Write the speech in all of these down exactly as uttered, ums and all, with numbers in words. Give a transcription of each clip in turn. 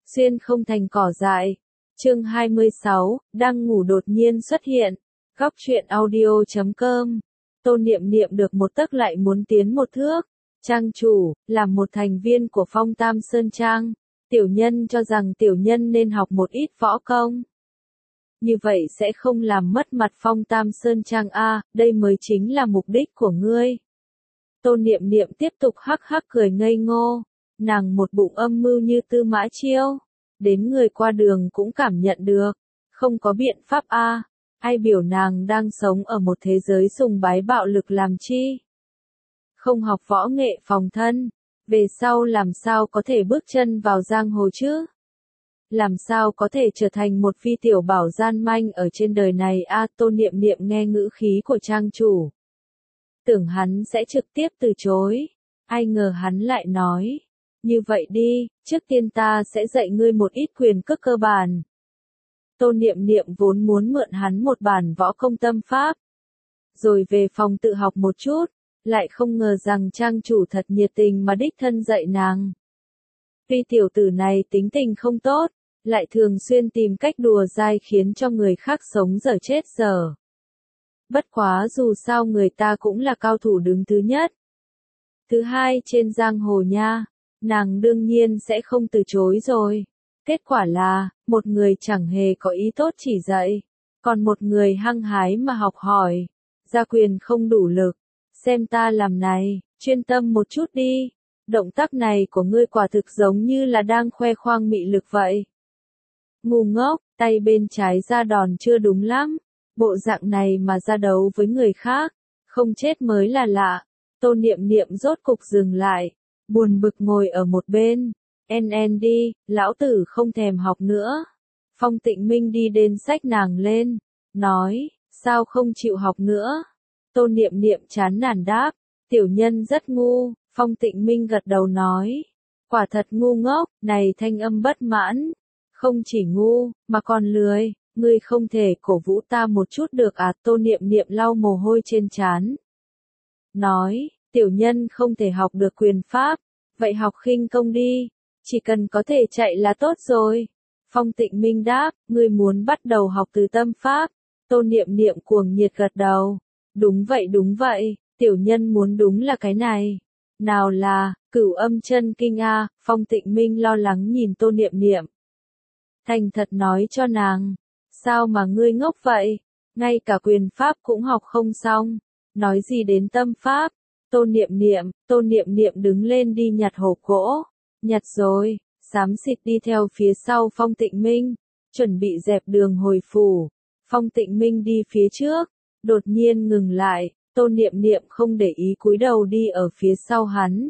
Xuyên không thành cỏ dại. Chương hai mươi sáu, đang ngủ đột nhiên xuất hiện. Góc truyện audio chấm com. Tô Niệm Niệm được một tấc lại muốn tiến một thước. Trang chủ, làm một thành viên của Phong Tam Sơn Trang, tiểu nhân cho rằng tiểu nhân nên học một ít võ công. Như vậy sẽ không làm mất mặt Phong Tam Sơn Trang a, đây mới chính là mục đích của ngươi. Tô Niệm Niệm tiếp tục hắc hắc cười ngây ngô, nàng một bụng âm mưu như Tư Mã Chiêu, đến người qua đường cũng cảm nhận được, không có biện pháp a, ai biểu nàng đang sống ở một thế giới sùng bái bạo lực làm chi? Không học võ nghệ phòng thân, về sau làm sao có thể bước chân vào giang hồ chứ? Làm sao có thể trở thành một phi tiểu bảo gian manh ở trên đời này a? À, Tô Niệm Niệm nghe ngữ khí của trang chủ, tưởng hắn sẽ trực tiếp từ chối, ai ngờ hắn lại nói, như vậy đi, trước tiên ta sẽ dạy ngươi một ít quyền cước cơ bản. Tô Niệm Niệm vốn muốn mượn hắn một bản võ công tâm pháp, rồi về phòng tự học một chút, lại không ngờ rằng trang chủ thật nhiệt tình mà đích thân dạy nàng. Tuy tiểu tử này tính tình không tốt, lại thường xuyên tìm cách đùa dai khiến cho người khác sống dở chết dở. Bất quá dù sao người ta cũng là cao thủ đứng thứ nhất, thứ hai trên giang hồ nha, nàng đương nhiên sẽ không từ chối rồi. Kết quả là, một người chẳng hề có ý tốt chỉ dạy, còn một người hăng hái mà học hỏi, gia quyền không đủ lực, xem ta làm này, chuyên tâm một chút đi, động tác này của ngươi quả thực giống như là đang khoe khoang mị lực vậy. Ngu ngốc, tay bên trái ra đòn chưa đúng lắm, bộ dạng này mà ra đấu với người khác, không chết mới là lạ. Tô Niệm Niệm rốt cục dừng lại, buồn bực ngồi ở một bên, en en đi, lão tử không thèm học nữa. Phong Tịnh Minh đi đến xách nàng lên, nói, sao không chịu học nữa? Tô Niệm Niệm chán nản đáp, tiểu nhân rất ngu. Phong Tịnh Minh gật đầu nói, quả thật ngu ngốc, này thanh âm bất mãn, không chỉ ngu, mà còn lười, ngươi không thể cổ vũ ta một chút được à? Tô Niệm Niệm lau mồ hôi trên trán, nói, tiểu nhân không thể học được quyền pháp, vậy học khinh công đi, chỉ cần có thể chạy là tốt rồi. Phong Tịnh Minh đáp, ngươi muốn bắt đầu học từ tâm pháp? Tô Niệm Niệm cuồng nhiệt gật đầu, đúng vậy đúng vậy, tiểu nhân muốn đúng là cái này. Nào là, Cửu Âm Chân Kinh a? Phong Tịnh Minh lo lắng nhìn Tô Niệm Niệm, thành thật nói cho nàng, sao mà ngươi ngốc vậy, ngay cả quyền pháp cũng học không xong, nói gì đến tâm pháp? Tô Niệm Niệm, Tô Niệm Niệm đứng lên đi nhặt hộp gỗ, nhặt rồi, xám xịt đi theo phía sau Phong Tịnh Minh, chuẩn bị dẹp đường hồi phủ. Phong Tịnh Minh đi phía trước, đột nhiên ngừng lại, Tô Niệm Niệm không để ý cúi đầu đi ở phía sau hắn.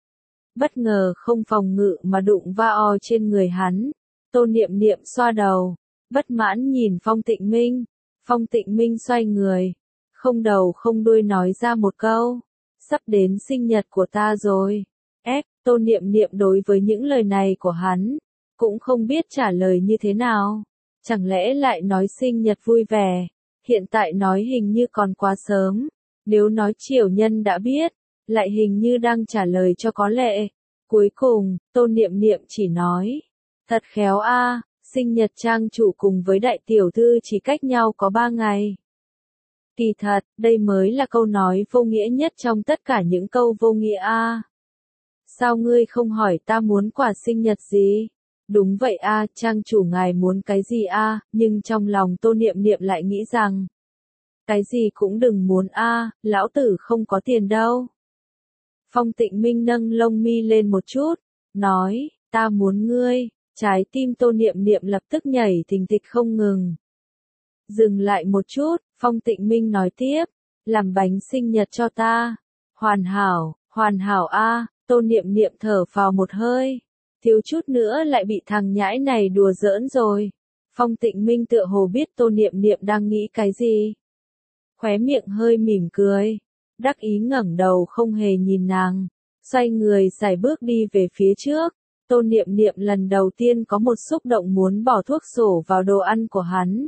Bất ngờ không phòng ngự mà đụng va o trên người hắn, Tô Niệm Niệm xoa đầu, bất mãn nhìn Phong Tịnh Minh. Phong Tịnh Minh xoay người, không đầu không đuôi nói ra một câu, sắp đến sinh nhật của ta rồi. Ép, Tô Niệm Niệm đối với những lời này của hắn, cũng không biết trả lời như thế nào. Chẳng lẽ lại nói sinh nhật vui vẻ, hiện tại nói hình như còn quá sớm, nếu nói triều nhân đã biết, lại hình như đang trả lời cho có lệ. Cuối cùng, Tô Niệm Niệm chỉ nói, thật khéo a, sinh nhật trang chủ cùng với đại tiểu thư chỉ cách nhau có ba ngày. Kỳ thật, đây mới là câu nói vô nghĩa nhất trong tất cả những câu vô nghĩa a. Sao ngươi không hỏi ta muốn quà sinh nhật gì? Đúng vậy a, trang chủ ngài muốn cái gì a? Nhưng trong lòng Tô Niệm Niệm lại nghĩ rằng, cái gì cũng đừng muốn a, lão tử không có tiền đâu. Phong Tịnh Minh nâng lông mi lên một chút, nói, ta muốn ngươi. Trái tim Tô Niệm Niệm lập tức nhảy thình thịch không ngừng. Dừng lại một chút, Phong Tịnh Minh nói tiếp, làm bánh sinh nhật cho ta. Hoàn hảo, hoàn hảo a. Tô Niệm Niệm thở phào một hơi, thiếu chút nữa lại bị thằng nhãi này đùa giỡn rồi. Phong Tịnh Minh tựa hồ biết Tô Niệm Niệm đang nghĩ cái gì, khóe miệng hơi mỉm cười, đắc ý ngẩng đầu không hề nhìn nàng, xoay người sải bước đi về phía trước. Tô Niệm Niệm lần đầu tiên có một xúc động muốn bỏ thuốc sổ vào đồ ăn của hắn.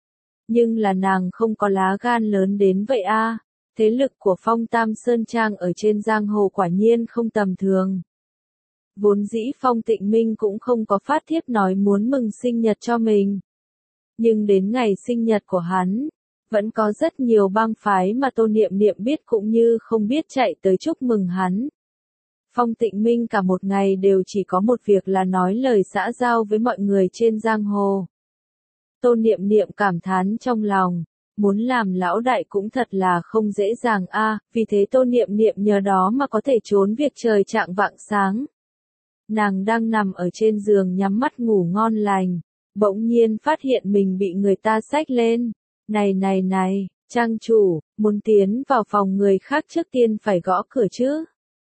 Nhưng là nàng không có lá gan lớn đến vậy a. Thế lực của Phong Tam Sơn Trang ở trên giang hồ quả nhiên không tầm thường. Vốn dĩ Phong Tịnh Minh cũng không có phát thiếp nói muốn mừng sinh nhật cho mình. Nhưng đến ngày sinh nhật của hắn, vẫn có rất nhiều bang phái mà Tô Niệm Niệm biết cũng như không biết chạy tới chúc mừng hắn. Phong Tịnh Minh cả một ngày đều chỉ có một việc là nói lời xã giao với mọi người trên giang hồ. Tô Niệm Niệm cảm thán trong lòng, muốn làm lão đại cũng thật là không dễ dàng a, vì thế Tô Niệm Niệm nhờ đó mà có thể trốn việc trời chạng vạng sáng. Nàng đang nằm ở trên giường nhắm mắt ngủ ngon lành, bỗng nhiên phát hiện mình bị người ta xách lên. Này này này, trang chủ, muốn tiến vào phòng người khác trước tiên phải gõ cửa chứ.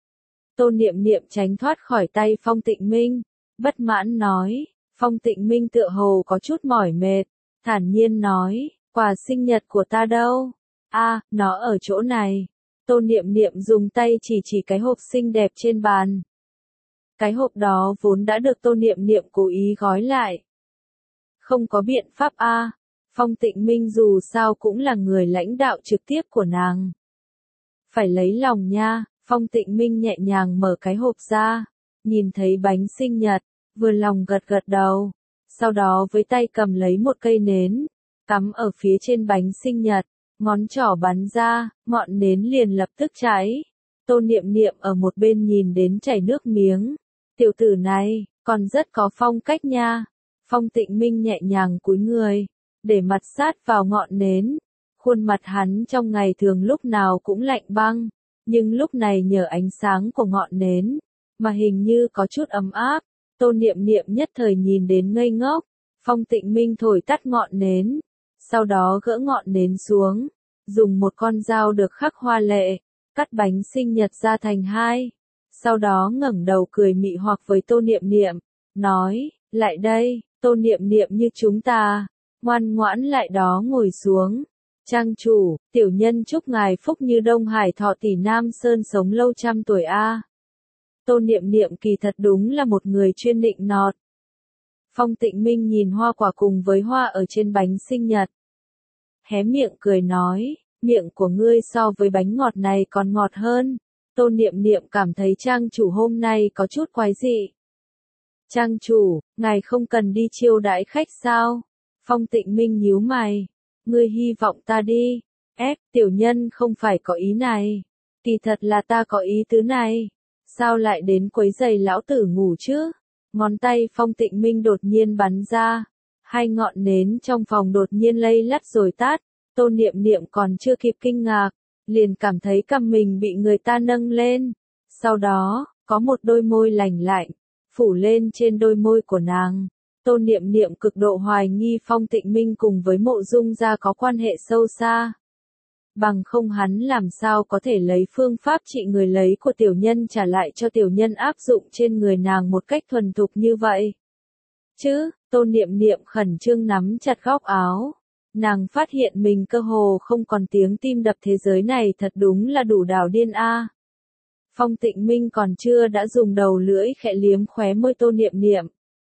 Tô Niệm Niệm tránh thoát khỏi tay Phong Tịnh Minh, bất mãn nói. Phong Tịnh Minh tựa hồ có chút mỏi mệt, thản nhiên nói, quà sinh nhật của ta đâu? A, nó ở chỗ này. Tô Niệm Niệm dùng tay chỉ chỉ cái hộp xinh đẹp trên bàn. Cái hộp đó vốn đã được Tô Niệm Niệm cố ý gói lại. Không có biện pháp a, Phong Tịnh Minh dù sao cũng là người lãnh đạo trực tiếp của nàng. Phải lấy lòng nha, Phong Tịnh Minh nhẹ nhàng mở cái hộp ra, nhìn thấy bánh sinh nhật, vừa lòng gật gật đầu, sau đó với tay cầm lấy một cây nến, cắm ở phía trên bánh sinh nhật, ngón trỏ bắn ra, ngọn nến liền lập tức cháy. Tô Niệm Niệm ở một bên nhìn đến chảy nước miếng, tiểu tử này, còn rất có phong cách nha. Phong Tịnh Minh nhẹ nhàng cúi người, để mặt sát vào ngọn nến, khuôn mặt hắn trong ngày thường lúc nào cũng lạnh băng, nhưng lúc này nhờ ánh sáng của ngọn nến, mà hình như có chút ấm áp. Tô Niệm Niệm nhất thời nhìn đến ngây ngốc. Phong Tịnh Minh thổi tắt ngọn nến, sau đó gỡ ngọn nến xuống, dùng một con dao được khắc hoa lệ, cắt bánh sinh nhật ra thành hai, sau đó ngẩng đầu cười mị hoặc với Tô Niệm Niệm, nói, lại đây, Tô Niệm Niệm như chúng ta, ngoan ngoãn lại đó ngồi xuống. Trang chủ, tiểu nhân chúc ngài phúc như Đông Hải thọ tỷ Nam Sơn sống lâu trăm tuổi a. Tô Niệm Niệm kỳ thật đúng là một người chuyên nịnh nọt. Phong Tịnh Minh nhìn hoa quả cùng với hoa ở trên bánh sinh nhật, hé miệng cười nói, miệng của ngươi so với bánh ngọt này còn ngọt hơn. Tô Niệm Niệm cảm thấy trang chủ hôm nay có chút quái dị. Trang chủ, ngài không cần đi chiêu đãi khách sao? Phong Tịnh Minh nhíu mày, ngươi hy vọng ta đi? Ép, tiểu nhân không phải có ý này. Kỳ thật là ta có ý tứ này. Sao lại đến quấy giày lão tử ngủ chứ? Ngón tay Phong Tịnh Minh đột nhiên bắn ra. Hai ngọn nến trong phòng đột nhiên lay lắt rồi tắt. Tô Niệm Niệm còn chưa kịp kinh ngạc, liền cảm thấy cằm mình bị người ta nâng lên. Sau đó, có một đôi môi lành lạnh, phủ lên trên đôi môi của nàng. Tô Niệm Niệm cực độ hoài nghi Phong Tịnh Minh cùng với Mộ Dung gia có quan hệ sâu xa. Bằng không hắn làm sao có thể lấy phương pháp trị người lấy của tiểu nhân trả lại cho tiểu nhân áp dụng trên người nàng một cách thuần thục như vậy. Chứ, Tô Niệm Niệm khẩn trương nắm chặt góc áo. Nàng phát hiện mình cơ hồ không còn tiếng tim đập, thế giới này thật đúng là đủ đảo điên a. Phong Tịnh Minh còn chưa đã dùng đầu lưỡi khẽ liếm khóe môi Tô Niệm Niệm.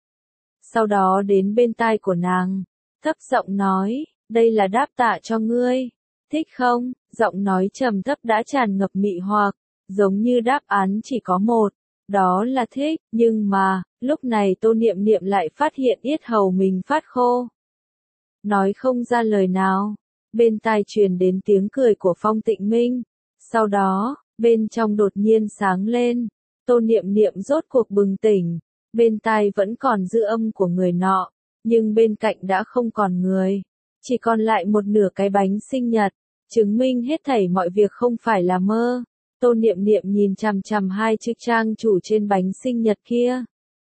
Sau đó đến bên tai của nàng, thấp giọng nói, đây là đáp tạ cho ngươi, thích không? Giọng nói trầm thấp đã tràn ngập mị hoặc, giống như đáp án chỉ có một, đó là thích, nhưng mà, lúc này Tô Niệm Niệm lại phát hiện yết hầu mình phát khô. Nói không ra lời nào, bên tai truyền đến tiếng cười của Phong Tịnh Minh, sau đó, bên trong đột nhiên sáng lên, Tô Niệm Niệm rốt cuộc bừng tỉnh, bên tai vẫn còn dư âm của người nọ, nhưng bên cạnh đã không còn người, chỉ còn lại một nửa cái bánh sinh nhật, chứng minh hết thảy mọi việc không phải là mơ. Tô Niệm Niệm nhìn chằm chằm hai chữ trang chủ trên bánh sinh nhật kia,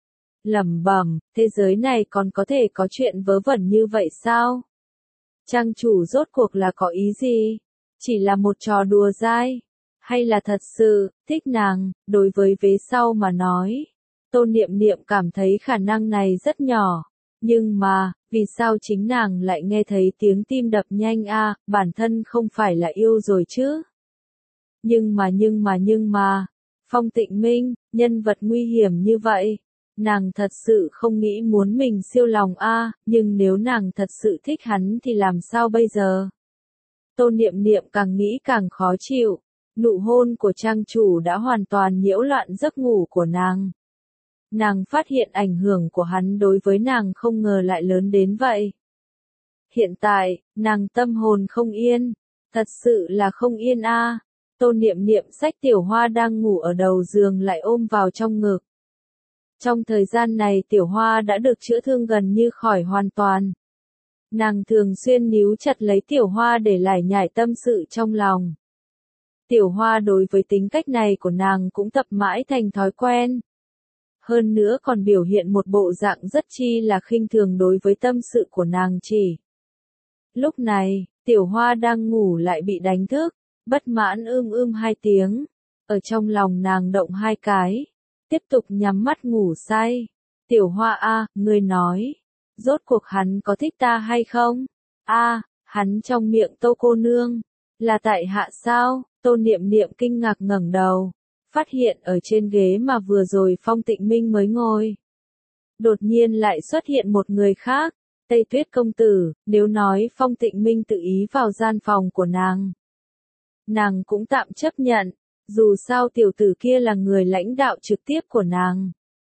lẩm bẩm, thế giới này còn có thể có chuyện vớ vẩn như vậy sao? Trang chủ rốt cuộc là có ý gì? Chỉ là một trò đùa dai? Hay là thật sự, thích nàng? Đối với vế sau mà nói, Tô Niệm Niệm cảm thấy khả năng này rất nhỏ. Nhưng mà, vì sao chính nàng lại nghe thấy tiếng tim đập nhanh a, bản thân không phải là yêu rồi chứ? Nhưng mà nhưng mà nhưng mà, Phong Tịnh Minh, nhân vật nguy hiểm như vậy, nàng thật sự không nghĩ muốn mình siêu lòng a, nhưng nếu nàng thật sự thích hắn thì làm sao bây giờ? Tô Niệm Niệm càng nghĩ càng khó chịu, nụ hôn của trang chủ đã hoàn toàn nhiễu loạn giấc ngủ của nàng. Nàng phát hiện ảnh hưởng của hắn đối với nàng không ngờ lại lớn đến vậy. Hiện tại, nàng tâm hồn không yên, thật sự là không yên a. À. Tô Niệm Niệm xách Tiểu Hoa đang ngủ ở đầu giường lại ôm vào trong ngực. Trong thời gian này Tiểu Hoa đã được chữa thương gần như khỏi hoàn toàn. Nàng thường xuyên níu chặt lấy Tiểu Hoa để lải nhải tâm sự trong lòng. Tiểu Hoa đối với tính cách này của nàng cũng tập mãi thành thói quen. Hơn nữa còn biểu hiện một bộ dạng rất chi là khinh thường đối với tâm sự của nàng chỉ. Lúc này, Tiểu Hoa đang ngủ lại bị đánh thức, bất mãn ưm ưm hai tiếng. Ở trong lòng nàng động hai cái, tiếp tục nhắm mắt ngủ say. Tiểu Hoa a, ngươi nói, rốt cuộc hắn có thích ta hay không? A, hắn trong miệng Tô cô nương, là tại hạ sao? Tô Niệm Niệm kinh ngạc ngẩng đầu, phát hiện ở trên ghế mà vừa rồi Phong Tịnh Minh mới ngồi. Đột nhiên lại xuất hiện một người khác, Tây Tuyết công tử, nếu nói Phong Tịnh Minh tự ý vào gian phòng của nàng. Nàng cũng tạm chấp nhận, dù sao tiểu tử kia là người lãnh đạo trực tiếp của nàng.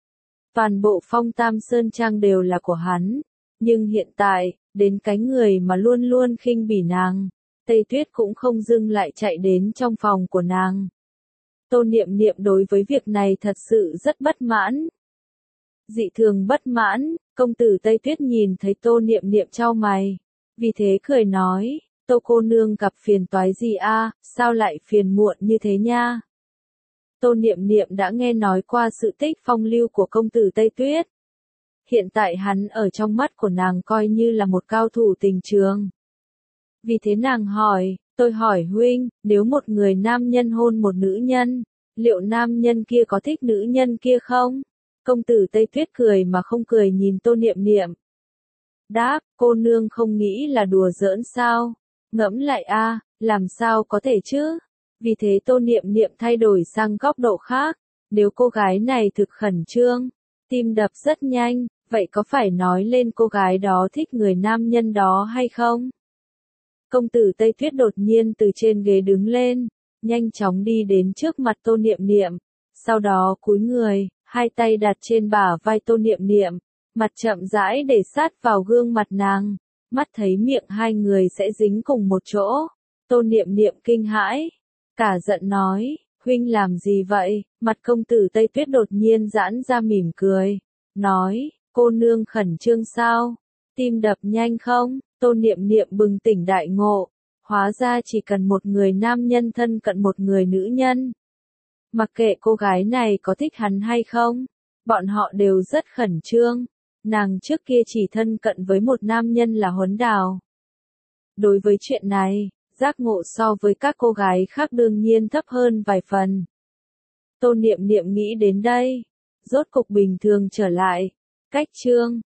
Toàn bộ Phong Tam Sơn Trang đều là của hắn, nhưng hiện tại, đến cái người mà luôn luôn khinh bỉ nàng, Tây Tuyết cũng không dưng lại chạy đến trong phòng của nàng. Tô Niệm Niệm đối với việc này thật sự rất bất mãn. Dị thường bất mãn, công tử Tây Tuyết nhìn thấy Tô Niệm Niệm chau mày, vì thế cười nói, Tô cô nương gặp phiền toái gì a, sao lại phiền muộn như thế nha? Tô Niệm Niệm đã nghe nói qua sự tích phong lưu của công tử Tây Tuyết. Hiện tại hắn ở trong mắt của nàng coi như là một cao thủ tình trường. Vì thế nàng hỏi, tôi hỏi huynh, nếu một người nam nhân hôn một nữ nhân, liệu nam nhân kia có thích nữ nhân kia không? Công tử Tây Tuyết cười mà không cười nhìn Tô Niệm Niệm. Đáp, cô nương không nghĩ là đùa giỡn sao? Ngẫm lại a, làm sao có thể chứ? Vì thế Tô Niệm Niệm thay đổi sang góc độ khác, nếu cô gái này thực khẩn trương, tim đập rất nhanh, vậy có phải nói lên cô gái đó thích người nam nhân đó hay không? Công tử Tây Tuyết đột nhiên từ trên ghế đứng lên, nhanh chóng đi đến trước mặt Tô Niệm Niệm, sau đó cúi người, hai tay đặt trên bả vai Tô Niệm Niệm, mặt chậm rãi để sát vào gương mặt nàng, mắt thấy miệng hai người sẽ dính cùng một chỗ. Tô Niệm Niệm kinh hãi, cả giận nói, huynh làm gì vậy? Mặt công tử Tây Tuyết đột nhiên giãn ra mỉm cười, nói, cô nương khẩn trương sao? Tim đập nhanh không? Tô Niệm Niệm bừng tỉnh đại ngộ, hóa ra chỉ cần một người nam nhân thân cận một người nữ nhân. Mặc kệ cô gái này có thích hắn hay không, bọn họ đều rất khẩn trương. Nàng trước kia chỉ thân cận với một nam nhân là Huấn Đào. Đối với chuyện này, giác ngộ so với các cô gái khác đương nhiên thấp hơn vài phần. Tô Niệm Niệm nghĩ đến đây, rốt cục bình thường trở lại. Cách chương